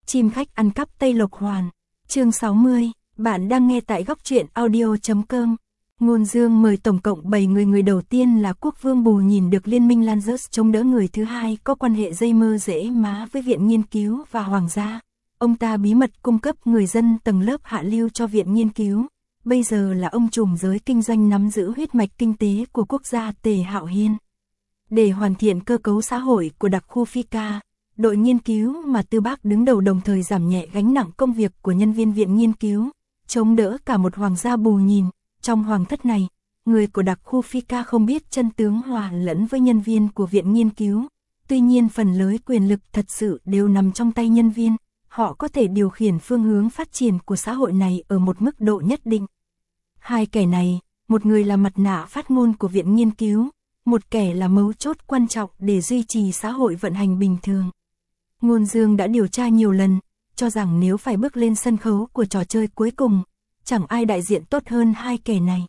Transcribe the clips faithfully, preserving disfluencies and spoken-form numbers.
Chim khách ăn cắp Tây Lộc Hoàn. Chương sáu mươi, bạn đang nghe tại góc truyện audio chấm com. Ngôn Dương mời tổng cộng bảy người, người đầu tiên là Quốc Vương Bù nhìn được Liên minh Lanzers chống đỡ, người thứ hai có quan hệ dây mơ rễ má với Viện Nghiên cứu và Hoàng gia. Ông ta bí mật cung cấp người dân tầng lớp hạ lưu cho Viện Nghiên cứu. Bây giờ là ông trùm giới kinh doanh nắm giữ huyết mạch kinh tế của quốc gia Tề Hạo Hiên. Để hoàn thiện cơ cấu xã hội của đặc khu phi ca, đội nghiên cứu mà Tư Bác đứng đầu đồng thời giảm nhẹ gánh nặng công việc của nhân viên Viện Nghiên cứu, chống đỡ cả một hoàng gia Bù nhìn. Trong hoàng thất này, người của đặc khu phi ca không biết chân tướng hòa lẫn với nhân viên của Viện Nghiên cứu. Tuy nhiên phần lớn quyền lực thật sự đều nằm trong tay nhân viên. Họ có thể điều khiển phương hướng phát triển của xã hội này ở một mức độ nhất định. Hai kẻ này, một người là mặt nạ phát ngôn của Viện Nghiên cứu, một kẻ là mấu chốt quan trọng để duy trì xã hội vận hành bình thường. Ngôn Dương đã điều tra nhiều lần, cho rằng nếu phải bước lên sân khấu của trò chơi cuối cùng, chẳng ai đại diện tốt hơn hai kẻ này.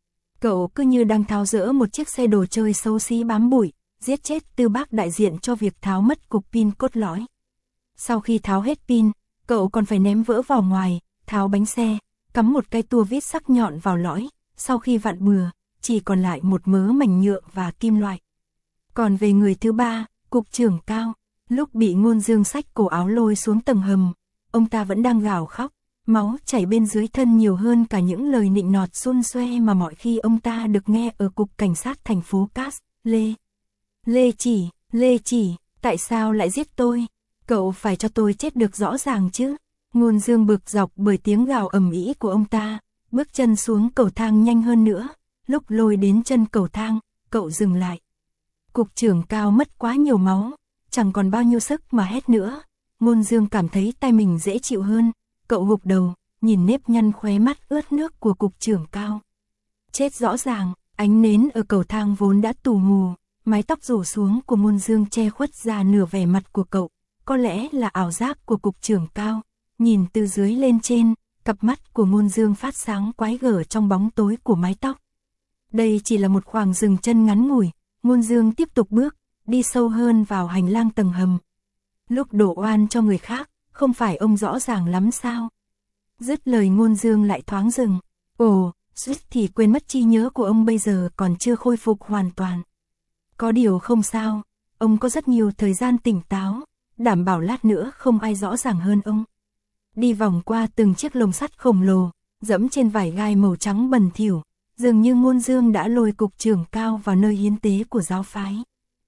Cậu cứ như đang tháo dỡ một chiếc xe đồ chơi xấu xí bám bụi, giết chết Tư Bác đại diện cho việc tháo mất cục pin cốt lõi. Sau khi tháo hết pin, cậu còn phải ném vỡ vỏ ngoài, tháo bánh xe, cắm một cây tua vít sắc nhọn vào lõi. Sau khi vặn bừa, chỉ còn lại một mớ mảnh nhựa và kim loại. Còn về người thứ ba, cục trưởng Cao, lúc bị Ngôn Dương xách cổ áo lôi xuống tầng hầm, ông ta vẫn đang gào khóc, máu chảy bên dưới thân nhiều hơn cả những lời nịnh nọt xun xoe mà mọi khi ông ta được nghe ở cục cảnh sát thành phố Cass. Lê, Lê chỉ, Lê chỉ, tại sao lại giết tôi? Cậu phải cho tôi chết được rõ ràng chứ. Ngôn Dương bực dọc bởi tiếng gào ầm ĩ của ông ta, bước chân xuống cầu thang nhanh hơn nữa. Lúc lôi đến chân cầu thang, cậu dừng lại. Cục trưởng Cao mất quá nhiều máu, chẳng còn bao nhiêu sức mà hét nữa. Ngôn Dương cảm thấy tay mình dễ chịu hơn, cậu gục đầu, nhìn nếp nhăn khóe mắt ướt nước của cục trưởng Cao. Chết rõ ràng, ánh nến ở cầu thang vốn đã tù mù, mái tóc rủ xuống của Ngôn Dương che khuất ra nửa vẻ mặt của cậu, có lẽ là ảo giác của cục trưởng Cao. Nhìn từ dưới lên trên, cặp mắt của Ngôn Dương phát sáng quái gở trong bóng tối của mái tóc. Đây chỉ là một khoảng dừng chân ngắn ngủi, Ngôn Dương tiếp tục bước, đi sâu hơn vào hành lang tầng hầm. Lúc đổ oan cho người khác, không phải ông rõ ràng lắm sao? Dứt lời Ngôn Dương lại thoáng dừng. Ồ, suýt thì quên mất trí nhớ của ông bây giờ còn chưa khôi phục hoàn toàn. Có điều không sao, ông có rất nhiều thời gian tỉnh táo, đảm bảo lát nữa không ai rõ ràng hơn ông. Đi vòng qua từng chiếc lồng sắt khổng lồ, dẫm trên vải gai màu trắng bẩn thỉu, dường như Ngôn Dương đã lôi cục trưởng Cao vào nơi hiến tế của giáo phái.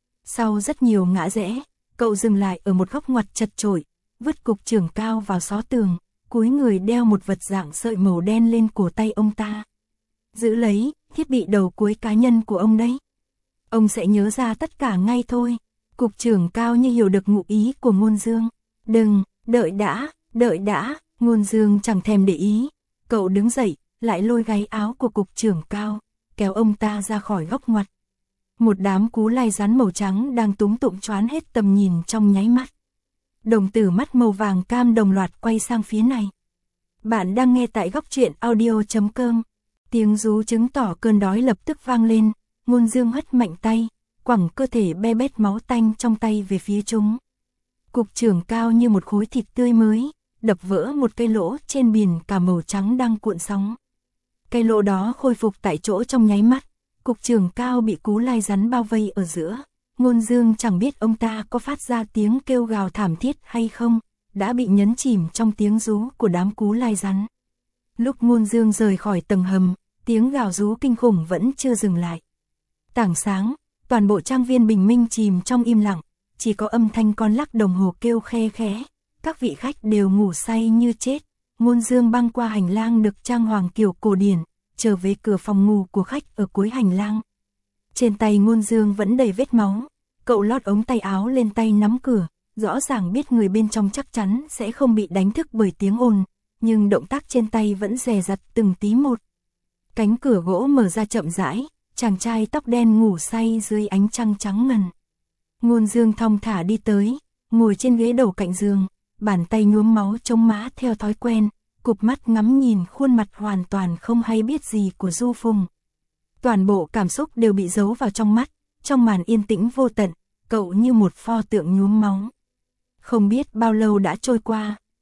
Sau rất nhiều ngã rẽ, cậu dừng lại ở một góc ngoặt chật chội, vứt cục trưởng Cao vào xó tường, cúi người đeo một vật dạng sợi màu đen lên cổ tay ông ta. Giữ lấy, thiết bị đầu cuối cá nhân của ông đấy. Ông sẽ nhớ ra tất cả ngay thôi. Cục trưởng Cao như hiểu được ngụ ý của Ngôn Dương. Đừng, đợi đã, đợi đã, Ngôn Dương chẳng thèm để ý. Cậu đứng dậy, lại lôi gáy áo của cục trưởng Cao, kéo ông ta ra khỏi góc ngoặt. Một đám cú lai rắn màu trắng đang túm tụm choán hết tầm nhìn trong nháy mắt. Đồng tử mắt màu vàng cam đồng loạt quay sang phía này. Bạn đang nghe tại góc truyện audio chấm com. Tiếng rú chứng tỏ cơn đói lập tức vang lên. Ngôn Dương hất mạnh tay, quẳng cơ thể be bét máu tanh trong tay về phía chúng. Cục trưởng Cao như một khối thịt tươi mới, đập vỡ một cây lỗ trên biển cả màu trắng đang cuộn sóng. Cây lỗ đó khôi phục tại chỗ trong nháy mắt. Cục trưởng Cao bị cú lai rắn bao vây ở giữa. Ngôn Dương chẳng biết ông ta có phát ra tiếng kêu gào thảm thiết hay không, đã bị nhấn chìm trong tiếng rú của đám cú lai rắn. Lúc Ngôn Dương rời khỏi tầng hầm, tiếng gào rú kinh khủng vẫn chưa dừng lại. Tảng sáng, toàn bộ trang viên bình minh chìm trong im lặng, chỉ có âm thanh con lắc đồng hồ kêu khe khẽ. Các vị khách đều ngủ say như chết. Ngôn Dương băng qua hành lang được trang hoàng kiểu cổ điển, trở về cửa phòng ngủ của khách ở cuối hành lang. Trên tay Ngôn Dương vẫn đầy vết máu, cậu lót ống tay áo lên tay nắm cửa, rõ ràng biết người bên trong chắc chắn sẽ không bị đánh thức bởi tiếng ồn, nhưng động tác trên tay vẫn dè dặt từng tí một. Cánh cửa gỗ mở ra chậm rãi, chàng trai tóc đen ngủ say dưới ánh trăng trắng ngần. Ngôn Dương thong thả đi tới, ngồi trên ghế đầu cạnh giường, bàn tay nhuốm máu chống má theo thói quen, cụp mắt ngắm nhìn khuôn mặt hoàn toàn không hay biết gì của Du Phùng. Toàn bộ cảm xúc đều bị giấu vào trong mắt, trong màn yên tĩnh vô tận, cậu như một pho tượng nhuốm máu. Không biết bao lâu đã trôi qua,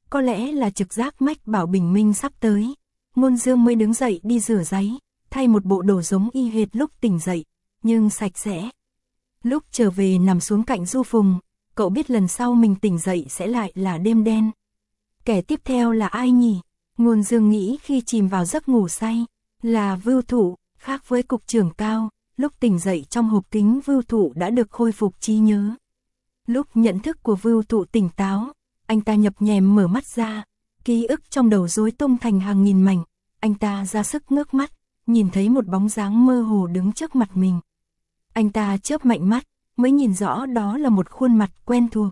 có lẽ là trực giác mách bảo bình minh sắp tới. Ngôn Dương mới đứng dậy đi rửa giấy, thay một bộ đồ giống y hệt lúc tỉnh dậy, nhưng sạch sẽ. Lúc trở về nằm xuống cạnh Du Phùng, cậu biết lần sau mình tỉnh dậy sẽ lại là đêm đen. Kẻ tiếp theo là ai nhỉ? Ngôn Dương nghĩ khi chìm vào giấc ngủ say, là Vưu Thụ, khác với cục trưởng Cao, lúc tỉnh dậy trong hộp kính Vưu Thụ đã được khôi phục trí nhớ. Lúc nhận thức của Vưu Thụ tỉnh táo, anh ta nhập nhèm mở mắt ra, ký ức trong đầu rối tung thành hàng nghìn mảnh, anh ta ra sức ngước mắt, nhìn thấy một bóng dáng mơ hồ đứng trước mặt mình. Anh ta chớp mạnh mắt, mới nhìn rõ đó là một khuôn mặt quen thuộc.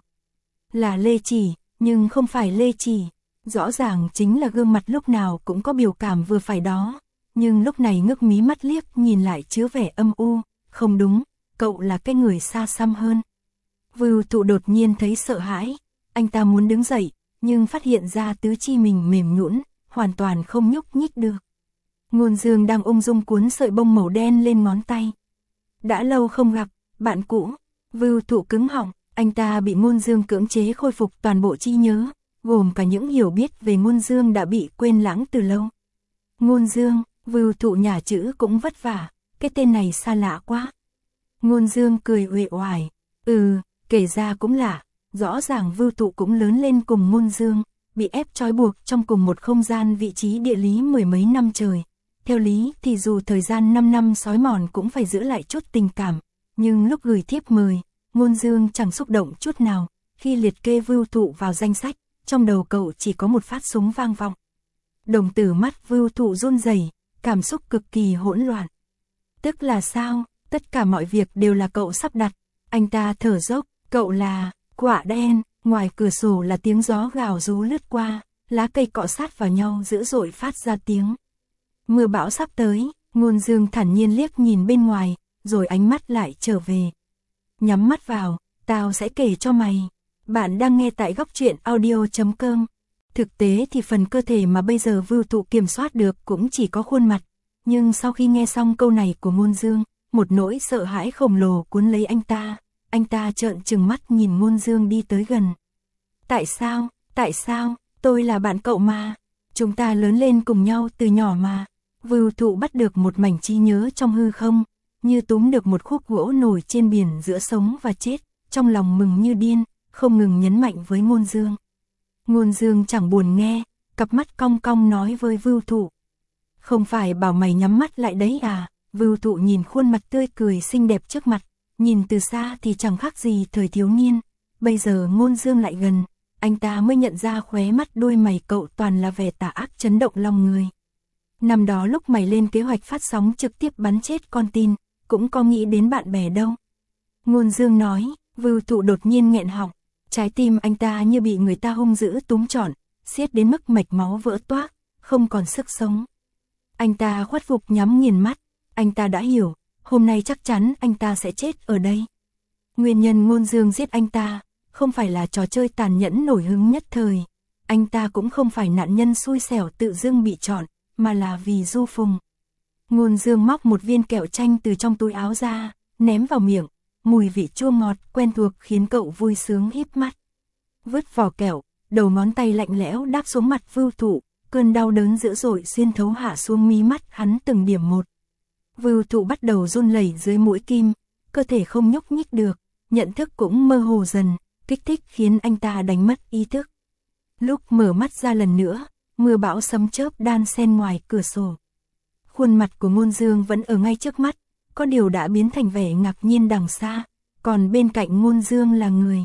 Là Lê Chỉ, nhưng không phải Lê Chỉ, rõ ràng chính là gương mặt lúc nào cũng có biểu cảm vừa phải đó, nhưng lúc này ngước mí mắt liếc nhìn lại chứa vẻ âm u, không đúng, cậu là cái người xa xăm hơn. Vưu Thụ đột nhiên thấy sợ hãi, anh ta muốn đứng dậy, nhưng phát hiện ra tứ chi mình mềm nhũn, hoàn toàn không nhúc nhích được. Ngôn Dương đang ung dung cuốn sợi bông màu đen lên ngón tay. Đã lâu không gặp, bạn cũ. Vưu Thụ cứng họng, anh ta bị Ngôn Dương cưỡng chế khôi phục toàn bộ trí nhớ, gồm cả những hiểu biết về Ngôn Dương đã bị quên lãng từ lâu. Ngôn Dương, Vưu Thụ nhả chữ cũng vất vả, cái tên này xa lạ quá. Ngôn Dương cười uể oải, ừ, kể ra cũng lạ, rõ ràng Vưu Thụ cũng lớn lên cùng Ngôn Dương, bị ép trói buộc trong cùng một không gian vị trí địa lý mười mấy năm trời. Theo lý thì dù thời gian năm năm sói mòn cũng phải giữ lại chút tình cảm, nhưng lúc gửi thiếp mời, Ngôn Dương chẳng xúc động chút nào, khi liệt kê Vưu Thụ vào danh sách, trong đầu cậu chỉ có một phát súng vang vọng. Đồng tử mắt Vưu Thụ run rẩy, cảm xúc cực kỳ hỗn loạn. Tức là sao, tất cả mọi việc đều là cậu sắp đặt, anh ta thở dốc, cậu là, quả đen, ngoài cửa sổ là tiếng gió gào rú lướt qua, lá cây cọ sát vào nhau dữ dội phát ra tiếng. Mưa bão sắp tới, Ngôn Dương thản nhiên liếc nhìn bên ngoài, rồi ánh mắt lại trở về. Nhắm mắt vào, tao sẽ kể cho mày. Bạn đang nghe tại góc truyện audio chấm com. Thực tế thì phần cơ thể mà bây giờ Vưu Thụ kiểm soát được cũng chỉ có khuôn mặt. Nhưng sau khi nghe xong câu này của Ngôn Dương, một nỗi sợ hãi khổng lồ cuốn lấy anh ta. Anh ta trợn trừng mắt nhìn Ngôn Dương đi tới gần. Tại sao, tại sao, tôi là bạn cậu mà. Chúng ta lớn lên cùng nhau từ nhỏ mà. Vưu Thụ bắt được một mảnh trí nhớ trong hư không, như túm được một khúc gỗ nổi trên biển giữa sống và chết, trong lòng mừng như điên, không ngừng nhấn mạnh với Ngôn Dương. Ngôn Dương chẳng buồn nghe, cặp mắt cong cong nói với Vưu Thụ. Không phải bảo mày nhắm mắt lại đấy à? Vưu Thụ nhìn khuôn mặt tươi cười xinh đẹp trước mặt, nhìn từ xa thì chẳng khác gì thời thiếu niên, bây giờ Ngôn Dương lại gần, anh ta mới nhận ra khóe mắt đôi mày cậu toàn là vẻ tà ác chấn động lòng người. Năm đó lúc mày lên kế hoạch phát sóng trực tiếp bắn chết con tin, cũng có nghĩ đến bạn bè đâu. Ngôn Dương nói, Vưu Thụ đột nhiên nghẹn họng, trái tim anh ta như bị người ta hung dữ túm trọn, siết đến mức mạch máu vỡ toác, không còn sức sống. Anh ta khuất phục nhắm nghiền mắt, anh ta đã hiểu, hôm nay chắc chắn anh ta sẽ chết ở đây. Nguyên nhân Ngôn Dương giết anh ta, không phải là trò chơi tàn nhẫn nổi hứng nhất thời, anh ta cũng không phải nạn nhân xui xẻo tự dưng bị chọn, mà là vì Du Phùng. Ngôn Dương móc một viên kẹo chanh từ trong túi áo ra, ném vào miệng, mùi vị chua ngọt quen thuộc khiến cậu vui sướng híp mắt. Vứt vỏ kẹo, đầu ngón tay lạnh lẽo đáp xuống mặt Vưu Thụ, cơn đau đớn dữ dội xuyên thấu hạ xuống mí mắt hắn từng điểm một. Vưu Thụ bắt đầu run lẩy dưới mũi kim, cơ thể không nhúc nhích được, nhận thức cũng mơ hồ dần, kích thích khiến anh ta đánh mất ý thức. Lúc mở mắt ra lần nữa, mưa bão sấm chớp đan xen ngoài cửa sổ. Khuôn mặt của Ngôn Dương vẫn ở ngay trước mắt, có điều đã biến thành vẻ ngạc nhiên đằng xa, còn bên cạnh Ngôn Dương là người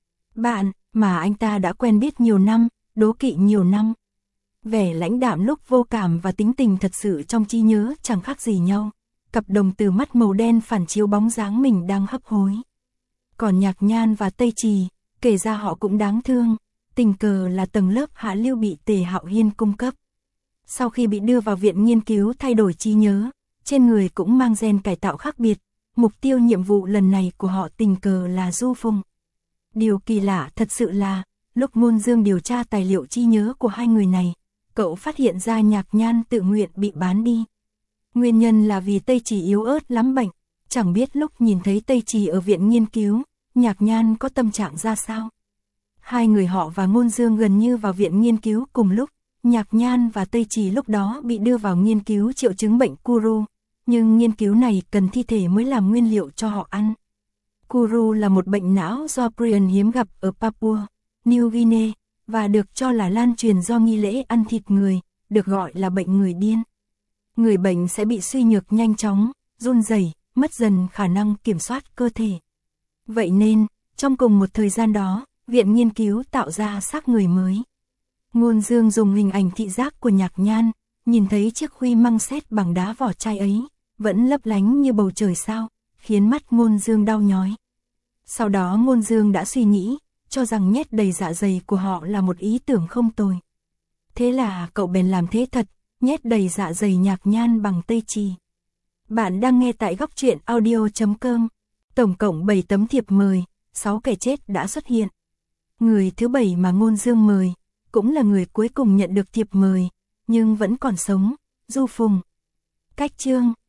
bạn mà anh ta đã quen biết nhiều năm, đố kỵ nhiều năm. Vẻ lãnh đạm lúc vô cảm và tính tình thật sự trong trí nhớ chẳng khác gì nhau, cặp đồng tử mắt màu đen phản chiếu bóng dáng mình đang hấp hối. Còn Nhạc Nhan và Tây Trì, kể ra họ cũng đáng thương, tình cờ là tầng lớp hạ lưu bị Tề Hạo Hiên cung cấp. Sau khi bị đưa vào viện nghiên cứu thay đổi trí nhớ, trên người cũng mang gen cải tạo khác biệt, mục tiêu nhiệm vụ lần này của họ tình cờ là Du Phùng. Điều kỳ lạ thật sự là, lúc Ngôn Dương điều tra tài liệu trí nhớ của hai người này, cậu phát hiện ra Nhạc Nhan tự nguyện bị bán đi. Nguyên nhân là vì Tây Trì yếu ớt lắm bệnh, chẳng biết lúc nhìn thấy Tây Trì ở viện nghiên cứu, Nhạc Nhan có tâm trạng ra sao. Hai người họ và Ngôn Dương gần như vào viện nghiên cứu cùng lúc. Nhạc Nhan và Tây Trì lúc đó bị đưa vào nghiên cứu triệu chứng bệnh Kuru, nhưng nghiên cứu này cần thi thể mới làm nguyên liệu cho họ ăn. Kuru là một bệnh não do prion hiếm gặp ở Papua, New Guinea, và được cho là lan truyền do nghi lễ ăn thịt người, được gọi là bệnh người điên. Người bệnh sẽ bị suy nhược nhanh chóng, run rẩy, mất dần khả năng kiểm soát cơ thể. Vậy nên, trong cùng một thời gian đó, viện nghiên cứu tạo ra xác người mới. Ngôn Dương dùng hình ảnh thị giác của Nhạc Nhan, nhìn thấy chiếc khuy măng sét bằng đá vỏ chai ấy, vẫn lấp lánh như bầu trời sao, khiến mắt Ngôn Dương đau nhói. Sau đó Ngôn Dương đã suy nghĩ, cho rằng nhét đầy dạ dày của họ là một ý tưởng không tồi. Thế là cậu bèn làm thế thật, nhét đầy dạ dày Nhạc Nhan bằng Tây Trì. Bạn đang nghe tại góc truyện audio chấm com. Tổng cộng bảy tấm thiệp mời, sáu kẻ chết đã xuất hiện. Người thứ bảy mà Ngôn Dương mời, cũng là người cuối cùng nhận được thiệp mời, nhưng vẫn còn sống, Du Phùng. Cách chương